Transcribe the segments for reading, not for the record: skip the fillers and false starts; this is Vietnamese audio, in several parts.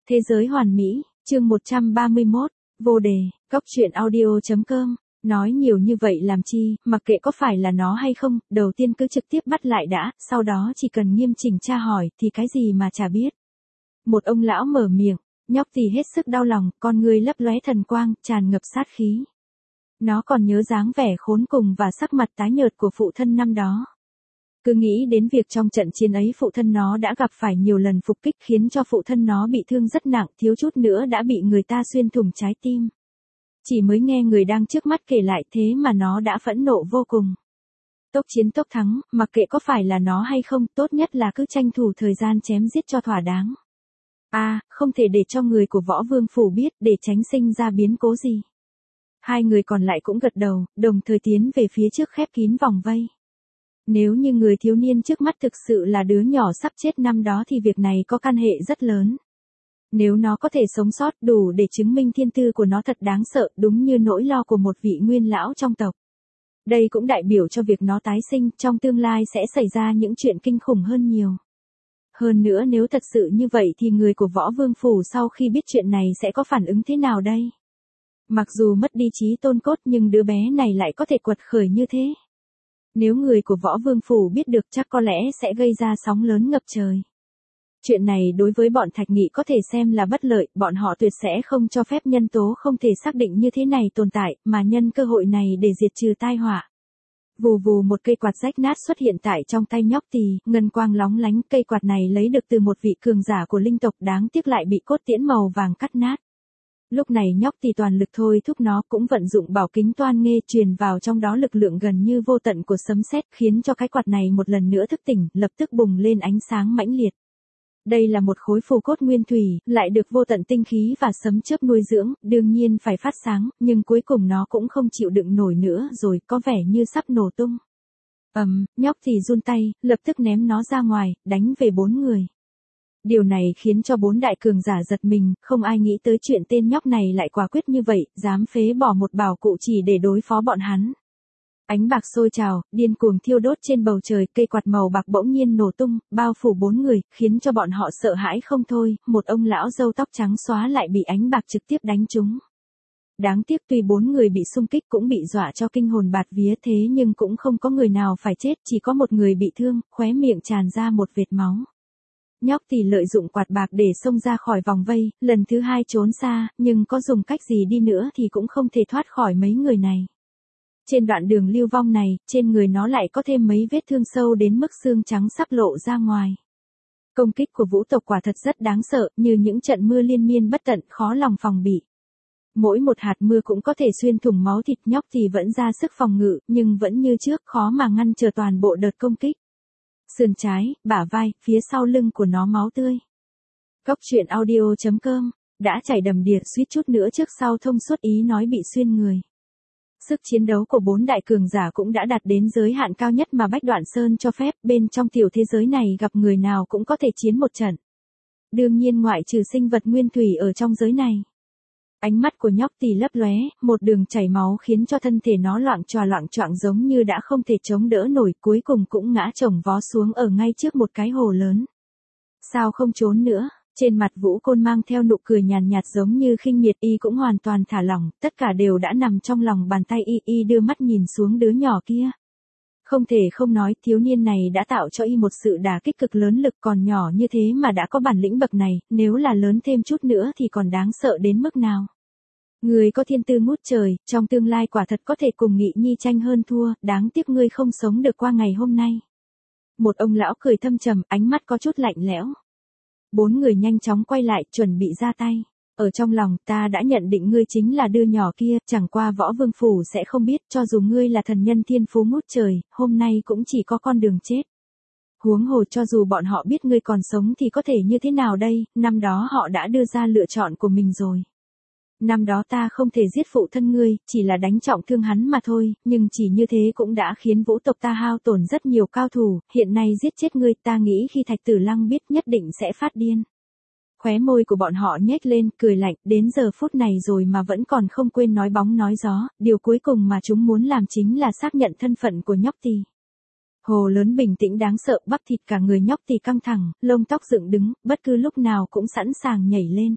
Thế giới hoàn mỹ, chương 131, vô đề, góc truyện audio.com. Nói nhiều như vậy làm chi, mặc kệ có phải là nó hay không, đầu tiên cứ trực tiếp bắt lại đã, sau đó chỉ cần nghiêm chỉnh tra hỏi, thì cái gì mà chả biết. Một ông lão mở miệng, nhóc thì hết sức đau lòng, con người lấp lóe thần quang, tràn ngập sát khí. Nó còn nhớ dáng vẻ khốn cùng và sắc mặt tái nhợt của phụ thân năm đó. Cứ nghĩ đến việc trong trận chiến ấy phụ thân nó đã gặp phải nhiều lần phục kích khiến cho phụ thân nó bị thương rất nặng, thiếu chút nữa đã bị người ta xuyên thủng trái tim. Chỉ mới nghe người đang trước mắt kể lại thế mà nó đã phẫn nộ vô cùng. Tốc chiến tốc thắng, mặc kệ có phải là nó hay không, tốt nhất là cứ tranh thủ thời gian chém giết cho thỏa đáng. Không thể để cho người của Võ Vương Phủ biết để tránh sinh ra biến cố gì. Hai người còn lại cũng gật đầu, đồng thời tiến về phía trước khép kín vòng vây. Nếu như người thiếu niên trước mắt thực sự là đứa nhỏ sắp chết năm đó thì việc này có căn hệ rất lớn. Nếu nó có thể sống sót đủ để chứng minh thiên tư của nó thật đáng sợ, đúng như nỗi lo của một vị nguyên lão trong tộc. Đây cũng đại biểu cho việc nó tái sinh trong tương lai sẽ xảy ra những chuyện kinh khủng hơn nhiều. Hơn nữa nếu thật sự như vậy thì người của Võ Vương Phủ sau khi biết chuyện này sẽ có phản ứng thế nào đây? Mặc dù mất đi trí tôn cốt nhưng đứa bé này lại có thể quật khởi như thế. Nếu người của Võ Vương Phủ biết được chắc có lẽ sẽ gây ra sóng lớn ngập trời. Chuyện này đối với bọn Thạch Nghị có thể xem là bất lợi, bọn họ tuyệt sẽ không cho phép nhân tố không thể xác định như thế này tồn tại, mà nhân cơ hội này để diệt trừ tai họa. Vù vù một cây quạt rách nát xuất hiện tại trong tay nhóc tỳ, ngân quang lóng lánh, cây quạt này lấy được từ một vị cường giả của linh tộc, đáng tiếc lại bị cốt tiễn màu vàng cắt nát. Lúc này nhóc tỳ toàn lực thôi thúc nó cũng vận dụng bảo kính toan nghê truyền vào trong đó lực lượng gần như vô tận của sấm sét khiến cho cái quạt này một lần nữa thức tỉnh, lập tức bùng lên ánh sáng mãnh liệt. Đây là một khối phù cốt nguyên thủy, lại được vô tận tinh khí và sấm chớp nuôi dưỡng, đương nhiên phải phát sáng, nhưng cuối cùng nó cũng không chịu đựng nổi nữa rồi, có vẻ như sắp nổ tung. Nhóc thì run tay, lập tức ném nó ra ngoài, đánh về 4 người. Điều này khiến cho 4 đại cường giả giật mình, không ai nghĩ tới chuyện tên nhóc này lại quả quyết như vậy, dám phế bỏ một bảo cụ chỉ để đối phó bọn hắn. Ánh bạc sôi trào, điên cuồng thiêu đốt trên bầu trời, cây quạt màu bạc bỗng nhiên nổ tung, bao phủ 4 người, khiến cho bọn họ sợ hãi không thôi, một ông lão râu tóc trắng xóa lại bị ánh bạc trực tiếp đánh trúng. Đáng tiếc tuy 4 người bị xung kích cũng bị dọa cho kinh hồn bạt vía thế nhưng cũng không có người nào phải chết, chỉ có một người bị thương, khóe miệng tràn ra một vệt máu. Nhóc thì lợi dụng quạt bạc để xông ra khỏi vòng vây, lần thứ 2 trốn xa, nhưng có dùng cách gì đi nữa thì cũng không thể thoát khỏi mấy người này. Trên đoạn đường lưu vong này, trên người nó lại có thêm mấy vết thương sâu đến mức xương trắng sắp lộ ra ngoài. Công kích của vũ tộc quả thật rất đáng sợ, như những trận mưa liên miên bất tận, khó lòng phòng bị. Mỗi một hạt mưa cũng có thể xuyên thủng máu thịt, nhóc thì vẫn ra sức phòng ngự, nhưng vẫn như trước khó mà ngăn trở toàn bộ đợt công kích. Sườn trái, bả vai, phía sau lưng của nó máu tươi. Góc truyện audio.com, đã chảy đầm đìa suýt chút nữa trước sau thông suốt ý nói bị xuyên người. Sức chiến đấu của 4 đại cường giả cũng đã đạt đến giới hạn cao nhất mà Bách Đoạn Sơn cho phép, bên trong tiểu thế giới này gặp người nào cũng có thể chiến một trận. Đương nhiên ngoại trừ sinh vật nguyên thủy ở trong giới này. Ánh mắt của nhóc tỳ lấp lóe, một đường chảy máu khiến cho thân thể nó loạng choạng giống như đã không thể chống đỡ nổi, cuối cùng cũng ngã chồng vó xuống ở ngay trước một cái hồ lớn. Sao không trốn nữa? Trên mặt Vũ Côn mang theo nụ cười nhàn nhạt giống như khinh miệt, y cũng hoàn toàn thả lỏng, tất cả đều đã nằm trong lòng bàn tay y đưa mắt nhìn xuống đứa nhỏ kia. Không thể không nói, thiếu niên này đã tạo cho y một sự đả kích cực lớn, lực còn nhỏ như thế mà đã có bản lĩnh bậc này, nếu là lớn thêm chút nữa thì còn đáng sợ đến mức nào. Người có thiên tư ngút trời, trong tương lai quả thật có thể cùng Nghị Nhi tranh hơn thua, đáng tiếc ngươi không sống được qua ngày hôm nay. Một ông lão cười thâm trầm, ánh mắt có chút lạnh lẽo. 4 người nhanh chóng quay lại, chuẩn bị ra tay. Ở trong lòng ta đã nhận định ngươi chính là đứa nhỏ kia, chẳng qua Võ Vương Phủ sẽ không biết, cho dù ngươi là thần nhân thiên phú ngút trời, hôm nay cũng chỉ có con đường chết. Huống hồ cho dù bọn họ biết ngươi còn sống thì có thể như thế nào đây, năm đó họ đã đưa ra lựa chọn của mình rồi. Năm đó ta không thể giết phụ thân ngươi, chỉ là đánh trọng thương hắn mà thôi, nhưng chỉ như thế cũng đã khiến vũ tộc ta hao tổn rất nhiều cao thủ, hiện nay giết chết ngươi, ta nghĩ khi Thạch Tử Lăng biết nhất định sẽ phát điên. Khóe môi của bọn họ nhếch lên, cười lạnh, đến giờ phút này rồi mà vẫn còn không quên nói bóng nói gió, điều cuối cùng mà chúng muốn làm chính là xác nhận thân phận của nhóc tỳ. Hồ lớn bình tĩnh đáng sợ, bắp thịt cả người nhóc thì căng thẳng, lông tóc dựng đứng, bất cứ lúc nào cũng sẵn sàng nhảy lên.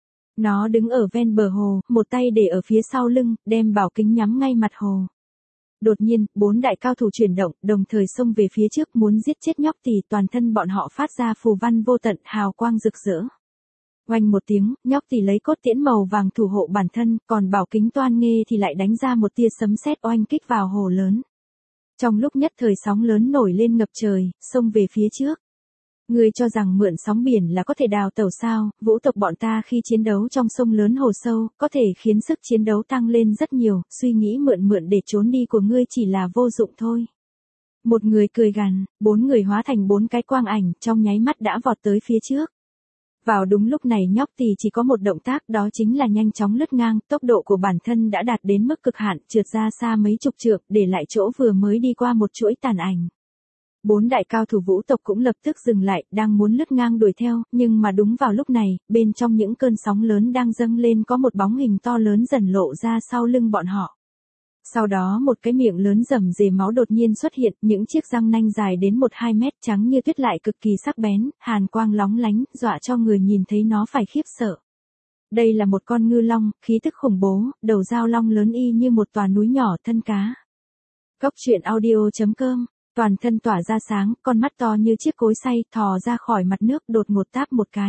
Nó đứng ở ven bờ hồ, một tay để ở phía sau lưng, đem bảo kính nhắm ngay mặt hồ. Đột nhiên, 4 đại cao thủ chuyển động, đồng thời xông về phía trước muốn giết chết nhóc thì toàn thân bọn họ phát ra phù văn vô tận, hào quang rực rỡ. Oanh một tiếng, nhóc thì lấy cốt tiễn màu vàng thủ hộ bản thân, còn bảo kính toan nghê thì lại đánh ra một tia sấm sét oanh kích vào hồ lớn. Trong lúc nhất thời sóng lớn nổi lên ngập trời, xông về phía trước. Ngươi cho rằng mượn sóng biển là có thể đào tẩu sao? Vũ tộc bọn ta khi chiến đấu trong sông lớn hồ sâu, có thể khiến sức chiến đấu tăng lên rất nhiều, suy nghĩ mượn để trốn đi của ngươi chỉ là vô dụng thôi. Một người cười gằn, 4 người hóa thành 4 cái quang ảnh, trong nháy mắt đã vọt tới phía trước. Vào đúng lúc này nhóc thì chỉ có một động tác, đó chính là nhanh chóng lướt ngang, tốc độ của bản thân đã đạt đến mức cực hạn, trượt ra xa mấy chục trượng, để lại chỗ vừa mới đi qua một chuỗi tàn ảnh. 4 đại cao thủ vũ tộc cũng lập tức dừng lại, đang muốn lướt ngang đuổi theo, nhưng mà đúng vào lúc này, bên trong những cơn sóng lớn đang dâng lên có một bóng hình to lớn dần lộ ra sau lưng bọn họ. Sau đó một cái miệng lớn rầm rề máu đột nhiên xuất hiện, những chiếc răng nanh dài đến 1-2 mét trắng như tuyết lại cực kỳ sắc bén, hàn quang lóng lánh, dọa cho người nhìn thấy nó phải khiếp sợ. Đây là một con ngư long, khí tức khủng bố, đầu dao long lớn y như một tòa núi nhỏ thân cá. Cốc truyện audio.com, toàn thân tỏa ra sáng, con mắt to như chiếc cối xay, thò ra khỏi mặt nước đột ngột táp một cái.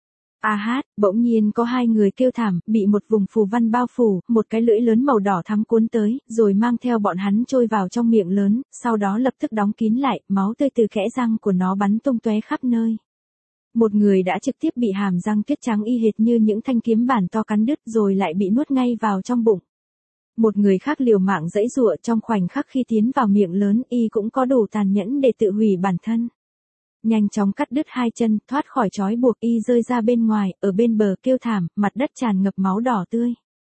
A hát, bỗng nhiên có 2 người kêu thảm, bị một vùng phù văn bao phủ, một cái lưỡi lớn màu đỏ thắm cuốn tới, rồi mang theo bọn hắn trôi vào trong miệng lớn, sau đó lập tức đóng kín lại, máu tươi từ kẽ răng của nó bắn tung tóe khắp nơi. Một người đã trực tiếp bị hàm răng tuyết trắng y hệt như những thanh kiếm bản to cắn đứt rồi lại bị nuốt ngay vào trong bụng. Một người khác liều mạng giãy giụa trong khoảnh khắc khi tiến vào miệng lớn, y cũng có đủ tàn nhẫn để tự hủy bản thân. Nhanh chóng cắt đứt 2 chân, thoát khỏi trói buộc y rơi ra bên ngoài, ở bên bờ kêu thảm, mặt đất tràn ngập máu đỏ tươi.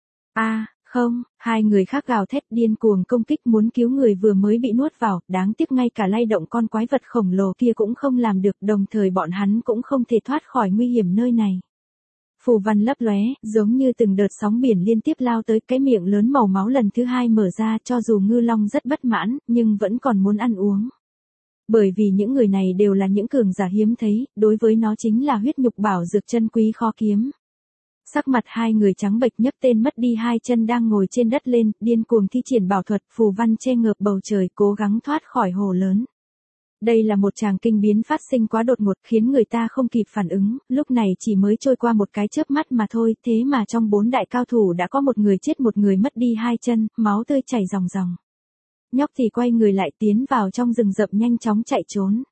Không, 2 người khác gào thét điên cuồng công kích muốn cứu người vừa mới bị nuốt vào, đáng tiếc ngay cả lay động con quái vật khổng lồ kia cũng không làm được, đồng thời bọn hắn cũng không thể thoát khỏi nguy hiểm nơi này. Phù văn lấp lóe, giống như từng đợt sóng biển liên tiếp lao tới, cái miệng lớn màu máu lần thứ 2 mở ra, cho dù ngư long rất bất mãn, nhưng vẫn còn muốn ăn uống. Bởi vì những người này đều là những cường giả hiếm thấy, đối với nó chính là huyết nhục bảo dược chân quý khó kiếm. Sắc mặt 2 người trắng bệch, nhấc tên mất đi 2 chân đang ngồi trên đất lên, điên cuồng thi triển bảo thuật, phù văn che ngợp bầu trời, cố gắng thoát khỏi hồ lớn. Đây là một tràng kinh biến phát sinh quá đột ngột, khiến người ta không kịp phản ứng, lúc này chỉ mới trôi qua một cái chớp mắt mà thôi, thế mà trong 4 đại cao thủ đã có một người chết, một người mất đi 2 chân, máu tươi chảy ròng ròng. Nhóc thì quay người lại tiến vào trong rừng rậm nhanh chóng chạy trốn.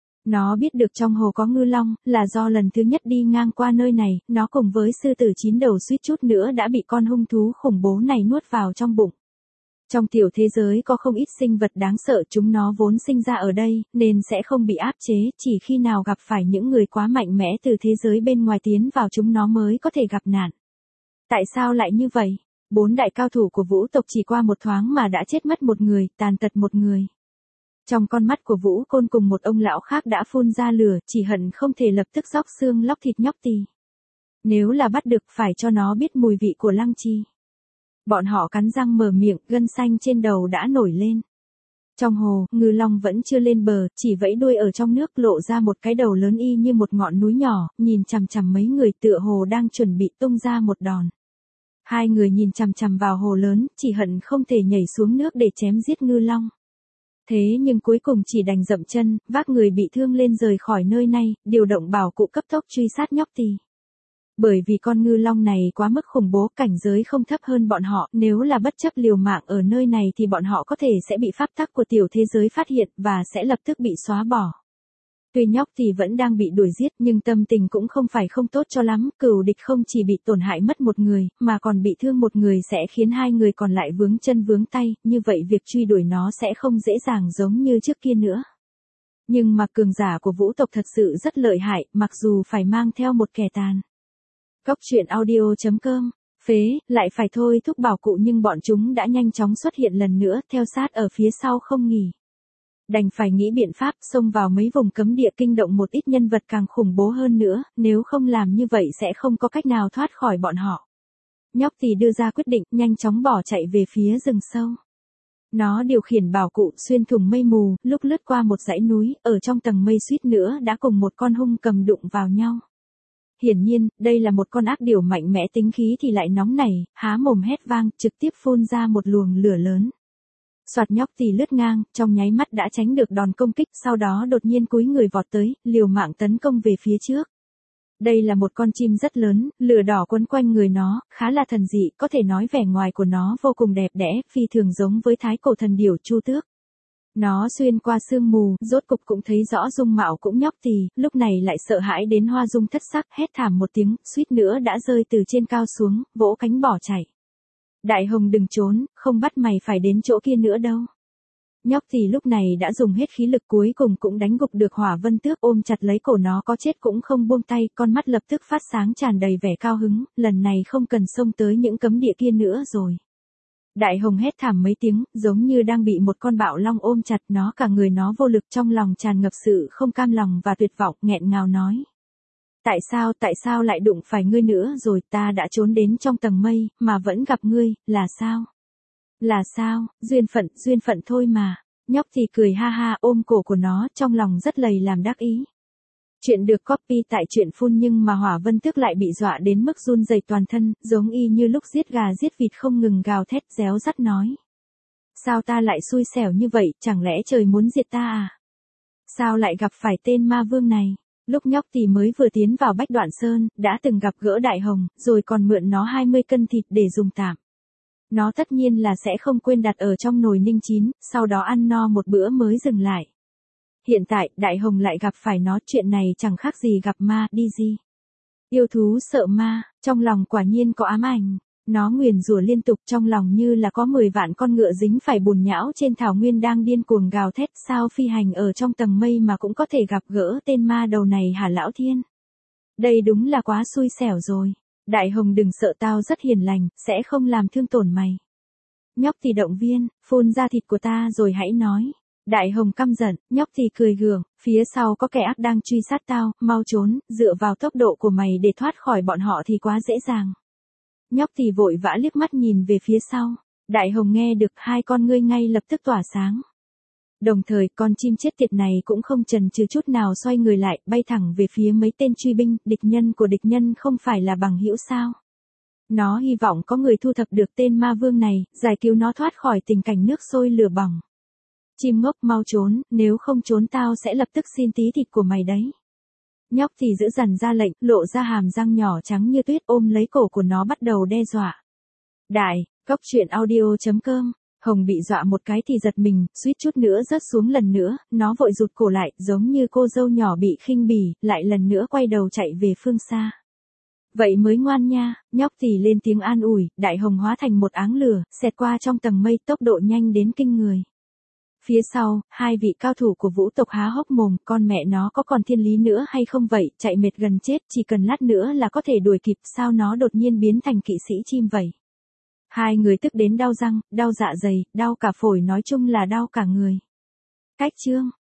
Nó biết được trong hồ có ngư long, là do lần thứ nhất đi ngang qua nơi này, nó cùng với sư tử 9 đầu suýt chút nữa đã bị con hung thú khủng bố này nuốt vào trong bụng. Trong tiểu thế giới có không ít sinh vật đáng sợ, chúng nó vốn sinh ra ở đây, nên sẽ không bị áp chế, chỉ khi nào gặp phải những người quá mạnh mẽ từ thế giới bên ngoài tiến vào chúng nó mới có thể gặp nạn. Tại sao lại như vậy? 4 đại cao thủ của Vũ tộc chỉ qua một thoáng mà đã chết mất một người, tàn tật một người. Trong con mắt của Vũ Côn cùng một ông lão khác đã phun ra lửa, chỉ hận không thể lập tức róc xương lóc thịt nhóc tì. Nếu là bắt được phải cho nó biết mùi vị của Lăng Chi. Bọn họ cắn răng mở miệng, gân xanh trên đầu đã nổi lên. Trong hồ, ngư long vẫn chưa lên bờ, chỉ vẫy đuôi ở trong nước lộ ra một cái đầu lớn y như một ngọn núi nhỏ, nhìn chằm chằm mấy người tựa hồ đang chuẩn bị tung ra một đòn. 2 người nhìn chằm chằm vào hồ lớn, chỉ hận không thể nhảy xuống nước để chém giết ngư long. Thế nhưng cuối cùng chỉ đành dậm chân, vác người bị thương lên rời khỏi nơi này, điều động bảo cụ cấp tốc truy sát nhóc tì. Bởi vì con ngư long này quá mức khủng bố, cảnh giới không thấp hơn bọn họ, nếu là bất chấp liều mạng ở nơi này thì bọn họ có thể sẽ bị pháp tắc của tiểu thế giới phát hiện và sẽ lập tức bị xóa bỏ. Tuy nhóc thì vẫn đang bị đuổi giết nhưng tâm tình cũng không phải không tốt cho lắm, cừu địch không chỉ bị tổn hại mất một người, mà còn bị thương một người sẽ khiến 2 người còn lại vướng chân vướng tay, như vậy việc truy đuổi nó sẽ không dễ dàng giống như trước kia nữa. Nhưng mà cường giả của Vũ tộc thật sự rất lợi hại, mặc dù phải mang theo một kẻ tàn. Cốc truyện audio.com, phế, lại phải thôi thúc bảo cụ nhưng bọn chúng đã nhanh chóng xuất hiện lần nữa, theo sát ở phía sau không nghỉ. Đành phải nghĩ biện pháp xông vào mấy vùng cấm địa kinh động một ít nhân vật càng khủng bố hơn nữa, nếu không làm như vậy sẽ không có cách nào thoát khỏi bọn họ. Nhóc thì đưa ra quyết định, nhanh chóng bỏ chạy về phía rừng sâu. Nó điều khiển bảo cụ xuyên thủng mây mù, lúc lướt qua một dãy núi, ở trong tầng mây suýt nữa đã cùng một con hung cầm đụng vào nhau. Hiển nhiên, đây là một con ác điểu mạnh mẽ, tính khí thì lại nóng nảy, há mồm hét vang, trực tiếp phun ra một luồng lửa lớn. Soạt, nhóc tỳ lướt ngang, trong nháy mắt đã tránh được đòn công kích, sau đó đột nhiên cúi người vọt tới, liều mạng tấn công về phía trước. Đây là một con chim rất lớn, lửa đỏ quấn quanh người nó, khá là thần dị, có thể nói vẻ ngoài của nó vô cùng đẹp đẽ, phi thường giống với thái cổ thần điểu Chu Tước. Nó xuyên qua sương mù, rốt cục cũng thấy rõ dung mạo cũng nhóc tỳ, lúc này lại sợ hãi đến hoa dung thất sắc, hét thảm một tiếng, suýt nữa đã rơi từ trên cao xuống, vỗ cánh bỏ chạy. Đại Hồng đừng trốn, không bắt mày phải đến chỗ kia nữa đâu. Nhóc tỳ lúc này đã dùng hết khí lực, cuối cùng cũng đánh gục được Hỏa Vân Tước, ôm chặt lấy cổ nó có chết cũng không buông tay, con mắt lập tức phát sáng tràn đầy vẻ cao hứng, lần này không cần xông tới những cấm địa kia nữa rồi. Đại Hồng hét thảm mấy tiếng, giống như đang bị một con bạo long ôm chặt, nó cả người nó vô lực, trong lòng tràn ngập sự không cam lòng và tuyệt vọng, nghẹn ngào nói. Tại sao lại đụng phải ngươi nữa rồi, ta đã trốn đến trong tầng mây, mà vẫn gặp ngươi, là sao? Là sao, duyên phận thôi mà. Nhóc thì cười ha ha, ôm cổ của nó, trong lòng rất lầy làm đắc ý. Chuyện được copy tại truyện phun, nhưng mà Hỏa Vân Tước lại bị dọa đến mức run rẩy toàn thân, giống y như lúc giết gà giết vịt không ngừng gào thét, réo rắt nói. Sao ta lại xui xẻo như vậy, chẳng lẽ trời muốn diệt ta à? Sao lại gặp phải tên ma vương này? Lúc nhóc thì mới vừa tiến vào Bách Đoạn Sơn, đã từng gặp gỡ Đại Hồng, rồi còn mượn nó 20 cân thịt để dùng tạm. Nó tất nhiên là sẽ không quên đặt ở trong nồi ninh chín, sau đó ăn no một bữa mới dừng lại. Hiện tại, Đại Hồng lại gặp phải nó, chuyện này chẳng khác gì gặp ma, đi gì. Yêu thú sợ ma, trong lòng quả nhiên có ám ảnh. Nó nguyền rủa liên tục, trong lòng như là có 10 vạn con ngựa dính phải bùn nhão trên thảo nguyên đang điên cuồng gào thét, sao phi hành ở trong tầng mây mà cũng có thể gặp gỡ tên ma đầu này hả lão thiên? Đây đúng là quá xui xẻo rồi. Đại Hồng đừng sợ, tao rất hiền lành, sẽ không làm thương tổn mày. Nhóc thì động viên, phun ra thịt của ta rồi hãy nói. Đại Hồng căm giận, nhóc thì cười gượng, phía sau có kẻ ác đang truy sát tao, mau trốn, dựa vào tốc độ của mày để thoát khỏi bọn họ thì quá dễ dàng. Nhóc thì vội vã liếc mắt nhìn về phía sau. Đại Hồng nghe được, hai con ngươi ngay lập tức tỏa sáng. Đồng thời, con chim chết tiệt này cũng không chần chừ chút nào, xoay người lại, bay thẳng về phía mấy tên truy binh, địch nhân của địch nhân không phải là bằng hữu sao? Nó hy vọng có người thu thập được tên ma vương này, giải cứu nó thoát khỏi tình cảnh nước sôi lửa bỏng. Chim ngốc, mau trốn, nếu không trốn tao sẽ lập tức xin tí thịt của mày đấy. Nhóc thì giữ dằn ra lệnh, lộ ra hàm răng nhỏ trắng như tuyết, ôm lấy cổ của nó bắt đầu đe dọa. Góc truyện audio.com. Hồng bị dọa một cái thì giật mình, suýt chút nữa rớt xuống lần nữa, nó vội rụt cổ lại, giống như cô dâu nhỏ bị khinh bỉ, lại lần nữa quay đầu chạy về phương xa. Vậy mới ngoan nha, nhóc thì lên tiếng an ủi, Đại Hồng hóa thành một áng lửa, xẹt qua trong tầng mây, tốc độ nhanh đến kinh người. Phía sau, hai vị cao thủ của vũ tộc há hốc mồm, con mẹ nó có còn thiên lý nữa hay không vậy, chạy mệt gần chết, chỉ cần lát nữa là có thể đuổi kịp, sao nó đột nhiên biến thành kỵ sĩ chim vậy. Hai người tức đến đau răng, đau dạ dày, đau cả phổi, nói chung là đau cả người. Cách chương